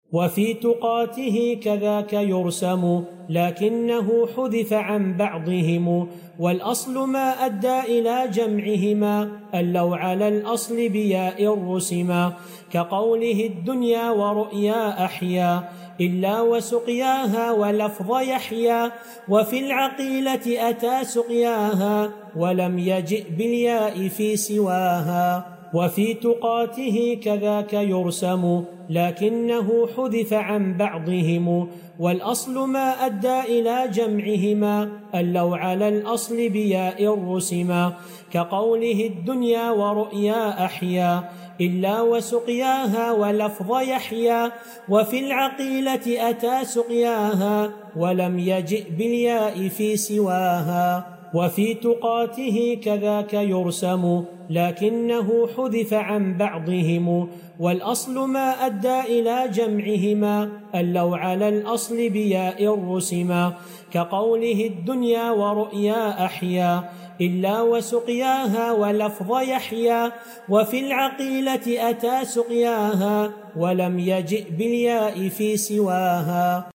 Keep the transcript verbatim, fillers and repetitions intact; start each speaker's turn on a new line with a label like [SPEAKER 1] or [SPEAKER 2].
[SPEAKER 1] وفي تقاته كذاك يرسم لكنه حذف عن بعضهم، والأصل ما أدى إلى جمعهما أن لو على الأصل بياء رسما، كقوله الدنيا ورؤيا أحيا إلا وسقياها ولفظ يحيا، وفي العقيلة أتى سقياها ولم يجئ بالياء في سواها. وفي تقاته كذاك يرسم لكنه حذف عن بعضهم، والأصل ما أدى إلى جمعهما أن لو على الأصل بياء رسما، كقوله الدنيا ورؤيا أحيا إلا وسقياها ولفظ يحيا، وفي العقيلة أتى سقياها ولم يجئ بالياء في سواها. وفي تقاته كذاك يرسم لكنه حذف عن بعضهم، والأصل ما أدى إلى جمعهما أن لو على الأصل بياء رسما، كقوله الدنيا ورؤيا أحيا إلا وسقياها ولفظ يحيا، وفي العقيلة أتى سقياها ولم يجئ بالياء في سواها.